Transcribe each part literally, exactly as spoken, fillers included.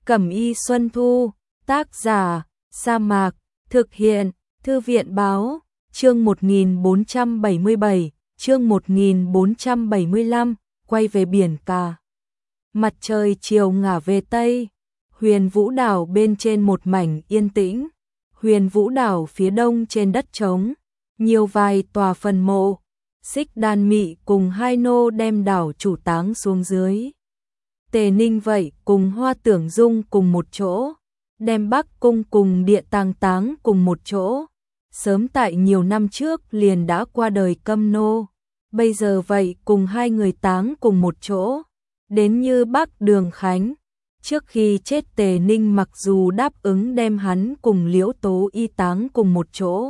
Cẩm y Xuân Thu, tác giả, Sa Mạc, thực hiện, Thư viện báo, chương một nghìn bốn trăm bảy mươi bảy, chương một nghìn bốn trăm bảy mươi lăm, quay về biển cả. Mặt trời chiều ngả về Tây, Huyền Vũ đảo bên trên một mảnh yên tĩnh, Huyền Vũ đảo phía đông trên đất trống, nhiều vài tòa phần mộ, Xích Đan Mị cùng hai nô đem đảo chủ táng xuống dưới. Tề Ninh vậy cùng Hoa Tưởng Dung cùng một chỗ, đem Bắc Cung cùng Địa Tàng táng cùng một chỗ. Sớm tại nhiều năm trước liền đã qua đời Câm Nô, bây giờ vậy cùng hai người táng cùng một chỗ. Đến như Bắc Đường Khánh, trước khi chết Tề Ninh mặc dù đáp ứng đem hắn cùng Liễu Tố Y táng cùng một chỗ.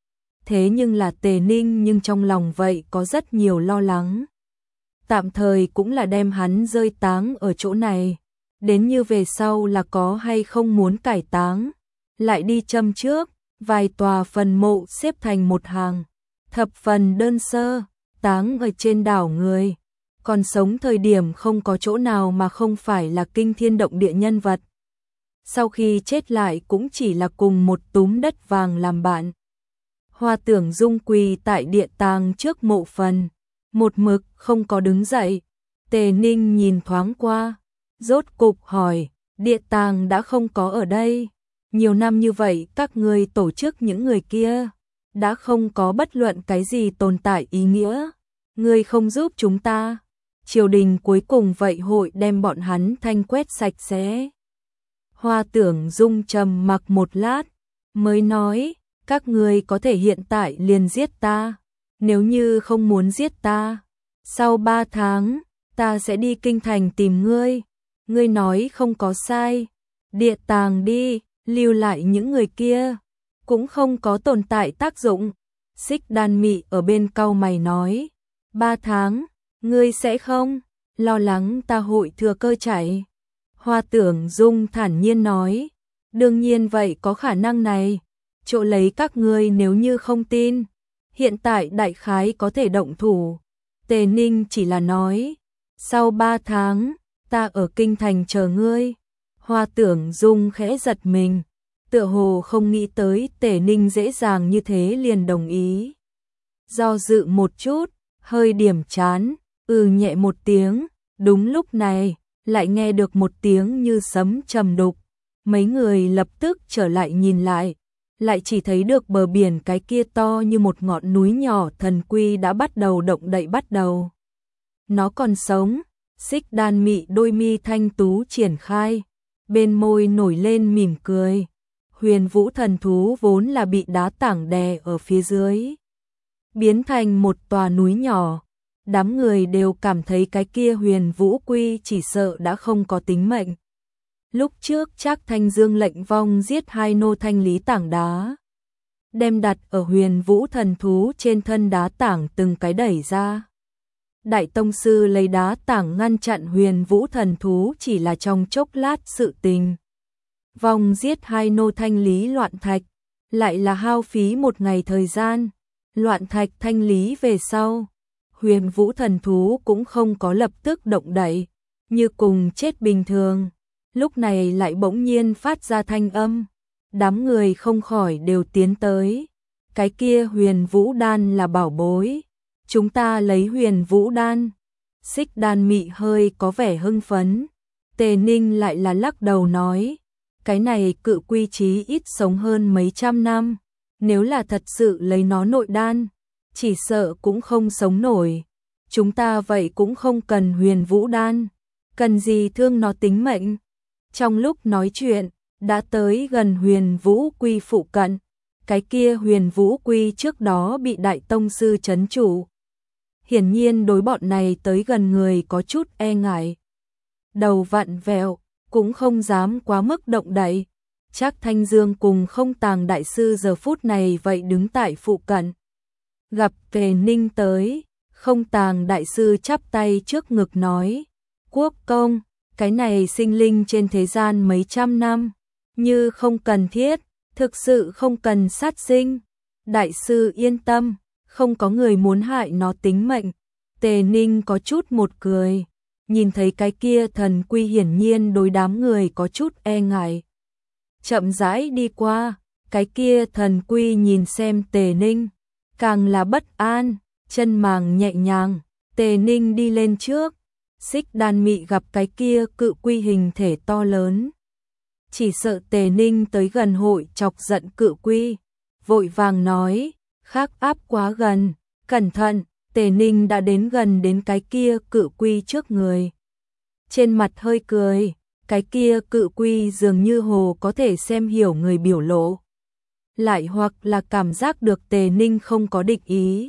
Thế nhưng là Tề Ninh nhưng trong lòng vậy có rất nhiều lo lắng. Tạm thời cũng là đem hắn rơi táng ở chỗ này, đến như về sau là có hay không muốn cải táng, lại đi châm trước, vài tòa phần mộ xếp thành một hàng, thập phần đơn sơ, táng ở trên đảo người, còn sống thời điểm không có chỗ nào mà không phải là kinh thiên động địa nhân vật. Sau khi chết lại cũng chỉ là cùng một túm đất vàng làm bạn. Hoa Tưởng Dung quỳ tại địa tàng trước mộ phần, một mực không có đứng dậy. Tề Ninh nhìn thoáng qua, rốt cục hỏi, địa tàng đã không có ở đây. Nhiều năm như vậy các ngươi tổ chức những người kia, đã không có bất luận cái gì tồn tại ý nghĩa. Ngươi không giúp chúng ta, triều đình cuối cùng vậy hội đem bọn hắn thanh quét sạch sẽ. Hoa Tưởng Dung trầm mặc một lát, mới nói, các ngươi có thể hiện tại liền giết ta. Nếu như không muốn giết ta, sau ba tháng, ta sẽ đi kinh thành tìm ngươi. Ngươi nói không có sai, địa tàng đi, lưu lại những người kia, cũng không có tồn tại tác dụng. Xích Đan Mị ở bên cau mày nói, ba tháng, ngươi sẽ không lo lắng ta hội thừa cơ chạy. Hoa Tưởng Dung thản nhiên nói, đương nhiên vậy có khả năng này, chỗ lấy các ngươi nếu như không tin. Hiện tại đại khái có thể động thủ. Tề Ninh chỉ là nói, sau ba tháng, ta ở kinh thành chờ ngươi. Hoa Tưởng Dung khẽ giật mình, tựa hồ không nghĩ tới Tề Ninh dễ dàng như thế liền đồng ý. Do dự một chút, hơi điểm chán, ừ nhẹ một tiếng, đúng lúc này, lại nghe được một tiếng như sấm trầm đục. Mấy người lập tức trở lại nhìn lại, lại chỉ thấy được bờ biển cái kia to như một ngọn núi nhỏ thần quy đã bắt đầu động đậy bắt đầu. Nó còn sống, Xích Đan Mị đôi mi thanh tú triển khai, bên môi nổi lên mỉm cười. Huyền Vũ thần thú vốn là bị đá tảng đè ở phía dưới, biến thành một tòa núi nhỏ. Đám người đều cảm thấy cái kia Huyền Vũ quy chỉ sợ đã không có tính mệnh. Lúc trước Trác Thanh Dương lệnh vong giết hai nô thanh lý tảng đá, đem đặt ở Huyền Vũ thần thú trên thân đá tảng từng cái đẩy ra. Đại tông sư lấy đá tảng ngăn chặn Huyền Vũ thần thú chỉ là trong chốc lát sự tình. Vong giết hai nô thanh lý loạn thạch, lại là hao phí một ngày thời gian. Loạn thạch thanh lý về sau, Huyền Vũ thần thú cũng không có lập tức động đậy, như cùng chết bình thường. Lúc này lại bỗng nhiên phát ra thanh âm, đám người không khỏi đều tiến tới. Cái kia Huyền Vũ đan là bảo bối, chúng ta lấy Huyền Vũ đan. Xích Đan Mị hơi có vẻ hưng phấn, Tề Ninh lại là lắc đầu nói, cái này cự quy chí ít sống hơn mấy trăm năm, nếu là thật sự lấy nó nội đan, chỉ sợ cũng không sống nổi. Chúng ta vậy cũng không cần Huyền Vũ đan, cần gì thương nó tính mệnh. Trong lúc nói chuyện, đã tới gần Huyền Vũ quy phụ cận. Cái kia Huyền Vũ quy trước đó bị đại tông sư trấn chủ, hiển nhiên đối bọn này tới gần người có chút e ngại. Đầu vặn vẹo, cũng không dám quá mức động đậy. Trác Thanh Dương cùng Không Tàng đại sư giờ phút này vậy đứng tại phụ cận. Gặp Tề Ninh tới, Không Tàng đại sư chắp tay trước ngực nói, quốc công, cái này sinh linh trên thế gian mấy trăm năm, như không cần thiết, thực sự không cần sát sinh. Đại sư yên tâm, không có người muốn hại nó tính mệnh. Tề Ninh có chút một cười, nhìn thấy cái kia thần quy hiển nhiên đối đám người có chút e ngại. Chậm rãi đi qua, cái kia thần quy nhìn xem Tề Ninh, càng là bất an, chân màng nhẹ nhàng, Tề Ninh đi lên trước, Xích Đan Mị gặp cái kia cự quy hình thể to lớn. Chỉ sợ Tề Ninh tới gần hội chọc giận cự quy, vội vàng nói, khác áp quá gần, cẩn thận. Tề Ninh đã đến gần đến cái kia cự quy trước người. Trên mặt hơi cười, cái kia cự quy dường như hồ có thể xem hiểu người biểu lộ. Lại hoặc là cảm giác được Tề Ninh không có địch ý.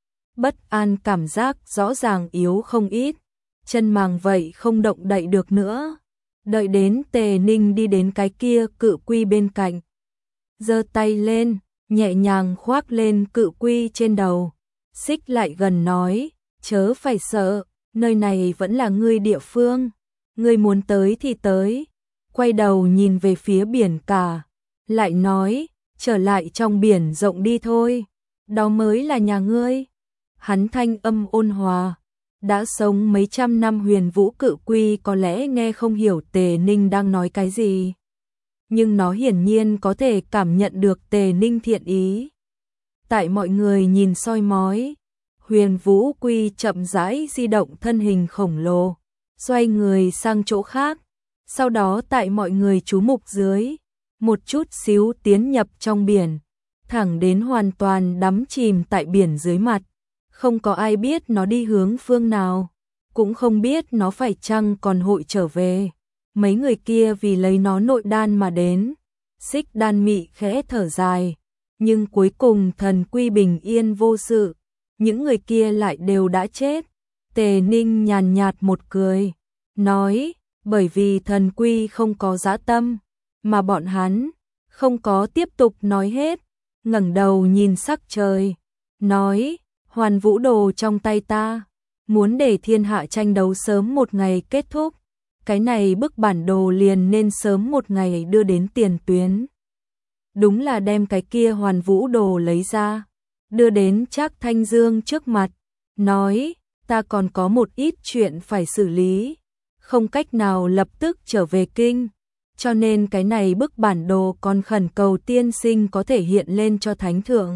Bất an cảm giác rõ ràng yếu không ít, chân màng vậy không động đậy được nữa. Đợi đến Tề Ninh đi đến cái kia cự quy bên cạnh, giơ tay lên, nhẹ nhàng khoác lên cự quy trên đầu. Xích lại gần nói, chớ phải sợ, nơi này vẫn là ngươi địa phương, ngươi muốn tới thì tới. Quay đầu nhìn về phía biển cả, lại nói, trở lại trong biển rộng đi thôi, đó mới là nhà ngươi. Hắn thanh âm ôn hòa, đã sống mấy trăm năm Huyền Vũ cự quy có lẽ nghe không hiểu Tề Ninh đang nói cái gì, nhưng nó hiển nhiên có thể cảm nhận được Tề Ninh thiện ý. Tại mọi người nhìn soi mói, Huyền Vũ quy chậm rãi di động thân hình khổng lồ, xoay người sang chỗ khác, sau đó tại mọi người chú mục dưới, một chút xíu tiến nhập trong biển, thẳng đến hoàn toàn đắm chìm tại biển dưới mặt. Không có ai biết nó đi hướng phương nào, cũng không biết nó phải chăng còn hội trở về. Mấy người kia vì lấy nó nội đan mà đến. Xích Đan Mị khẽ thở dài, nhưng cuối cùng thần quy bình yên vô sự, những người kia lại đều đã chết. Tề Ninh nhàn nhạt một cười, nói, bởi vì thần quy không có dã tâm, mà bọn hắn không có tiếp tục nói hết, ngẩng đầu nhìn sắc trời, nói, Hoàn Vũ đồ trong tay ta, muốn để thiên hạ tranh đấu sớm một ngày kết thúc, cái này bức bản đồ liền nên sớm một ngày đưa đến tiền tuyến. Đúng là đem cái kia Hoàn Vũ đồ lấy ra, đưa đến Trác Thanh Dương trước mặt, nói, ta còn có một ít chuyện phải xử lý, không cách nào lập tức trở về kinh, cho nên cái này bức bản đồ còn khẩn cầu tiên sinh có thể hiện lên cho thánh thượng.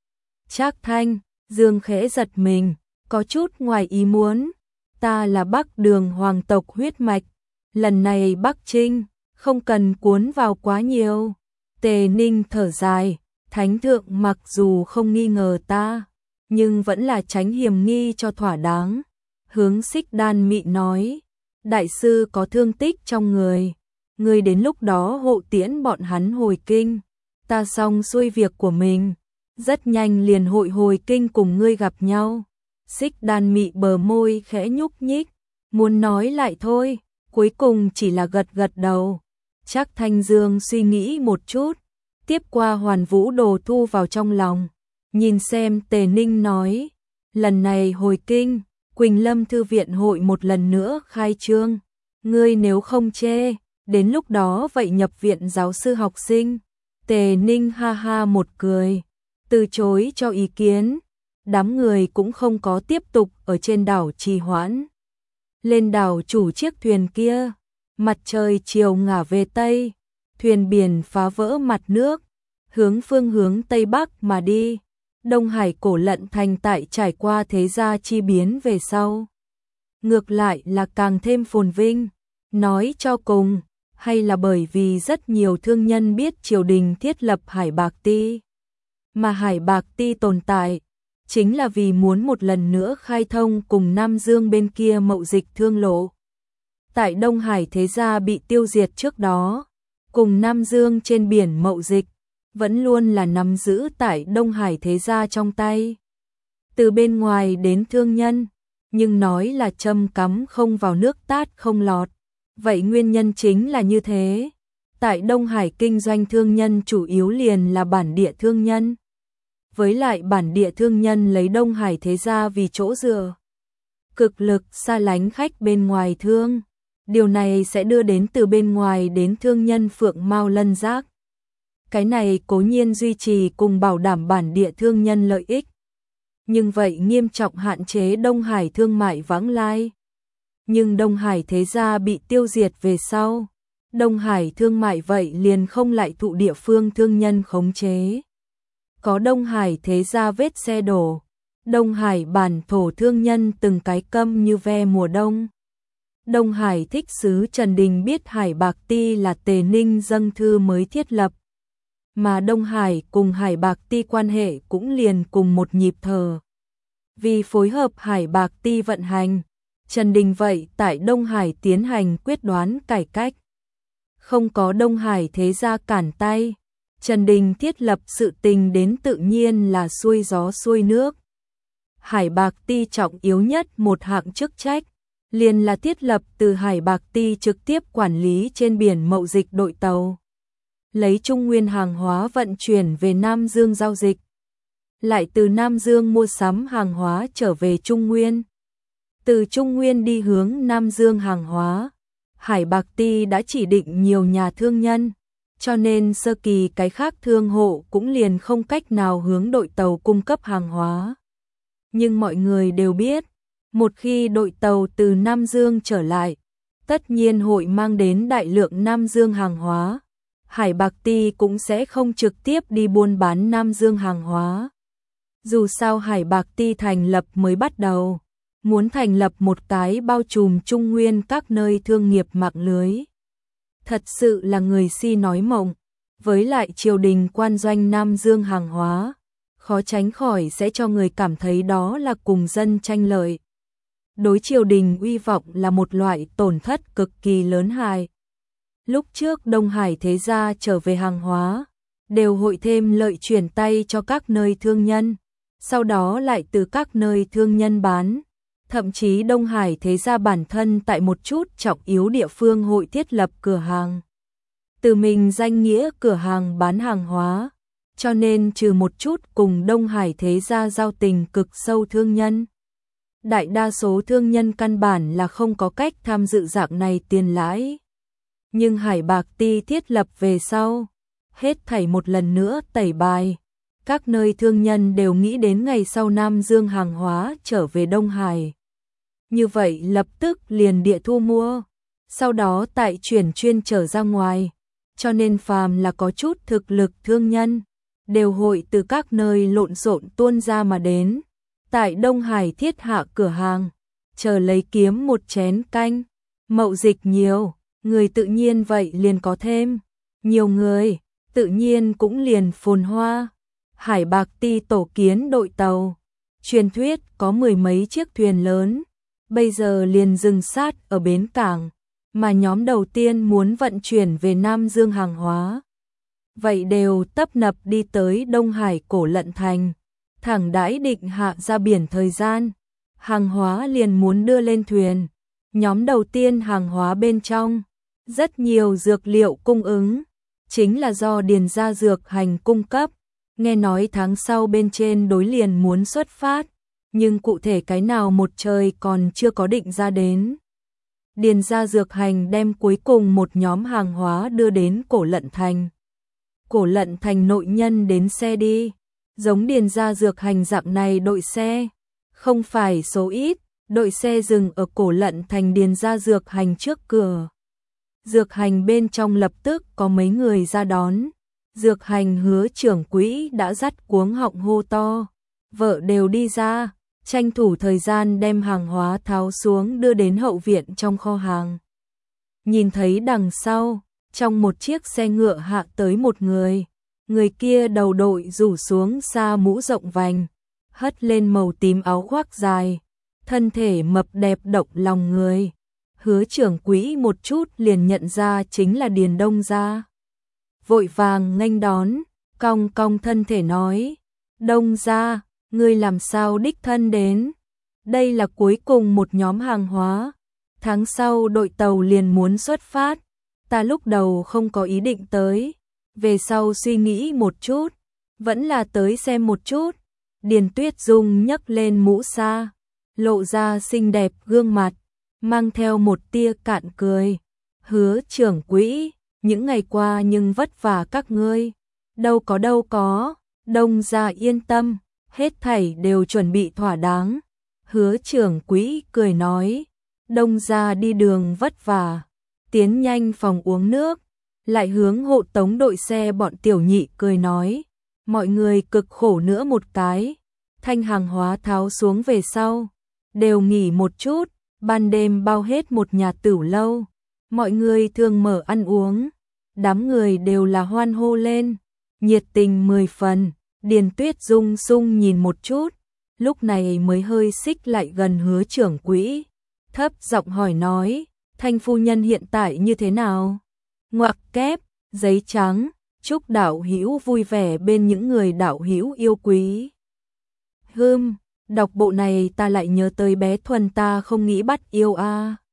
Trác Thanh Dương khẽ giật mình, có chút ngoài ý muốn, ta là Bắc Đường hoàng tộc huyết mạch, lần này Bắc Trinh, không cần cuốn vào quá nhiều. Tề Ninh thở dài, thánh thượng mặc dù không nghi ngờ ta, nhưng vẫn là tránh hiểm nghi cho thỏa đáng. Hướng Xích Đan Mị nói, đại sư có thương tích trong người, ngươi đến lúc đó hộ tiễn bọn hắn hồi kinh, ta xong xuôi việc của mình, rất nhanh liền hội hồi kinh cùng ngươi gặp nhau. Xích Đan Mị bờ môi khẽ nhúc nhích, muốn nói lại thôi, cuối cùng chỉ là gật gật đầu. Trác Thanh Dương suy nghĩ một chút, tiếp qua Hoàn Vũ đồ thu vào trong lòng, nhìn xem Tề Ninh nói, lần này hồi kinh, Quỳnh Lâm Thư viện hội một lần nữa khai trương, ngươi nếu không chê, đến lúc đó vậy nhập viện giáo sư học sinh. Tề Ninh ha ha một cười, từ chối cho ý kiến, đám người cũng không có tiếp tục ở trên đảo trì hoãn. Lên đảo chủ chiếc thuyền kia, mặt trời chiều ngả về Tây, thuyền biển phá vỡ mặt nước, hướng phương hướng Tây Bắc mà đi. Đông Hải cổ lận thành tại trải qua thế gia chi biến về sau, ngược lại là càng thêm phồn vinh. Nói cho cùng, hay là bởi vì rất nhiều thương nhân biết triều đình thiết lập Hải Bạc Ti, mà Hải Bạc Ti tồn tại chính là vì muốn một lần nữa khai thông cùng Nam Dương bên kia mậu dịch thương lộ. Tại Đông Hải thế gia bị tiêu diệt trước đó, cùng Nam Dương trên biển mậu dịch vẫn luôn là nắm giữ tại Đông Hải thế gia trong tay. Từ bên ngoài đến thương nhân, nhưng nói là châm cắm không vào nước tát không lọt. Vậy nguyên nhân chính là như thế. Tại Đông Hải kinh doanh thương nhân chủ yếu liền là bản địa thương nhân. Với lại bản địa thương nhân lấy Đông Hải thế gia vì chỗ dựa, cực lực xa lánh khách bên ngoài thương. Điều này sẽ đưa đến từ bên ngoài đến thương nhân phượng mao lân giác. Cái này cố nhiên duy trì cùng bảo đảm bản địa thương nhân lợi ích, nhưng vậy nghiêm trọng hạn chế Đông Hải thương mại vãng lai. Nhưng Đông Hải thế gia bị tiêu diệt về sau, Đông Hải thương mại vậy liền không lại thụ địa phương thương nhân khống chế. Có Đông Hải thế gia vết xe đổ, Đông Hải bản thổ thương nhân từng cái câm như ve mùa đông. Đông Hải thích sứ Trần Đình biết Hải Bạc Ti là Tề Ninh dâng thư mới thiết lập, mà Đông Hải cùng Hải Bạc Ti quan hệ cũng liền cùng một nhịp thở. Vì phối hợp Hải Bạc Ti vận hành, Trần Đình vậy tại Đông Hải tiến hành quyết đoán cải cách. Không có Đông Hải thế gia cản tay, Trần Đình thiết lập sự tình đến tự nhiên là xuôi gió xuôi nước. Hải Bạc Ti trọng yếu nhất một hạng chức trách, liền là thiết lập từ Hải Bạc Ti trực tiếp quản lý trên biển mậu dịch đội tàu, lấy Trung Nguyên hàng hóa vận chuyển về Nam Dương giao dịch, lại từ Nam Dương mua sắm hàng hóa trở về Trung Nguyên. Từ Trung Nguyên đi hướng Nam Dương hàng hóa, Hải Bạc Ti đã chỉ định nhiều nhà thương nhân, cho nên sơ kỳ cái khác thương hộ cũng liền không cách nào hướng đội tàu cung cấp hàng hóa. Nhưng mọi người đều biết, một khi đội tàu từ Nam Dương trở lại, tất nhiên hội mang đến đại lượng Nam Dương hàng hóa. Hải Bạc Ti cũng sẽ không trực tiếp đi buôn bán Nam Dương hàng hóa. Dù sao Hải Bạc Ti thành lập mới bắt đầu, muốn thành lập một cái bao trùm Trung Nguyên các nơi thương nghiệp mạng lưới. Thật sự là người si nói mộng, với lại triều đình quan doanh Nam Dương hàng hóa, khó tránh khỏi sẽ cho người cảm thấy đó là cùng dân tranh lợi. Đối triều đình uy vọng là một loại tổn thất cực kỳ lớn hại. Lúc trước Đông Hải thế gia trở về hàng hóa, đều hội thêm lợi chuyển tay cho các nơi thương nhân, sau đó lại từ các nơi thương nhân bán. Thậm chí Đông Hải thế gia bản thân tại một chút trọng yếu địa phương hội thiết lập cửa hàng, từ mình danh nghĩa cửa hàng bán hàng hóa, cho nên trừ một chút cùng Đông Hải thế gia giao tình cực sâu thương nhân, đại đa số thương nhân căn bản là không có cách tham dự dạng này tiền lãi. Nhưng Hải Bạc Ti thiết lập về sau, hết thảy một lần nữa tẩy bài, các nơi thương nhân đều nghĩ đến ngày sau Nam Dương hàng hóa trở về Đông Hải. Như vậy lập tức liền địa thu mua, sau đó tại chuyển chuyên trở ra ngoài, cho nên phàm là có chút thực lực thương nhân, đều hội từ các nơi lộn xộn tuôn ra mà đến, tại Đông Hải thiết hạ cửa hàng, chờ lấy kiếm một chén canh. Mậu dịch nhiều, người tự nhiên vậy liền có thêm, nhiều người, tự nhiên cũng liền phồn hoa. Hải Bạc Ti tổ kiến đội tàu, truyền thuyết có mười mấy chiếc thuyền lớn, bây giờ liền dừng sát ở bến cảng, mà nhóm đầu tiên muốn vận chuyển về Nam Dương hàng hóa. Vậy đều tấp nập đi tới Đông Hải Cổ Lận Thành, thẳng đãi định hạ ra biển thời gian, hàng hóa liền muốn đưa lên thuyền. Nhóm đầu tiên hàng hóa bên trong, rất nhiều dược liệu cung ứng, chính là do Điền gia dược hành cung cấp. Nghe nói tháng sau bên trên đối liền muốn xuất phát, nhưng cụ thể cái nào một trời còn chưa có định ra đến. Điền gia dược hành đem cuối cùng một nhóm hàng hóa đưa đến Cổ Lận Thành. Cổ Lận Thành nội nhân đến xe đi, giống Điền gia dược hành dạng này đội xe, không phải số ít, đội xe dừng ở Cổ Lận Thành Điền gia dược hành trước cửa. Dược hành bên trong lập tức có mấy người ra đón. Dược hành Hứa trưởng quỹ đã dắt cuống họng hô to, vợ đều đi ra, tranh thủ thời gian đem hàng hóa tháo xuống đưa đến hậu viện trong kho hàng. Nhìn thấy đằng sau, trong một chiếc xe ngựa hạ tới một người, người kia đầu đội rủ xuống xa mũ rộng vành, hất lên màu tím áo khoác dài, thân thể mập đẹp động lòng người. Hứa trưởng quỹ một chút liền nhận ra chính là Điền Đông gia. Vội vàng nghênh đón, cong cong thân thể nói, Đông gia, ngươi làm sao đích thân đến? Đây là cuối cùng một nhóm hàng hóa, tháng sau đội tàu liền muốn xuất phát, ta lúc đầu không có ý định tới, về sau suy nghĩ một chút, vẫn là tới xem một chút. Điền Tuyết Dung nhấc lên mũ sa, lộ ra xinh đẹp gương mặt, mang theo một tia cạn cười. Hứa trưởng quỹ, những ngày qua nhưng vất vả các ngươi, đâu có đâu có, Đông gia yên tâm, hết thảy đều chuẩn bị thỏa đáng. Hứa trưởng quỹ cười nói, Đông gia đi đường vất vả, tiến nhanh phòng uống nước, lại hướng hộ tống đội xe bọn tiểu nhị cười nói, mọi người cực khổ nữa một cái, thanh hàng hóa tháo xuống về sau, đều nghỉ một chút, ban đêm bao hết một nhà tửu lâu, mọi người thường mở ăn uống, đám người đều là hoan hô lên, nhiệt tình mười phần. Điền Tuyết Dung sung nhìn một chút, lúc này mới hơi xích lại gần Hứa trưởng quỹ, thấp giọng hỏi nói, Thanh phu nhân hiện tại như thế nào? Ngoặc kép, giấy trắng, chúc đạo hữu vui vẻ bên những người đạo hữu yêu quý. Hừm, đọc bộ này ta lại nhớ tới bé Thuần ta không nghĩ bắt yêu a. À.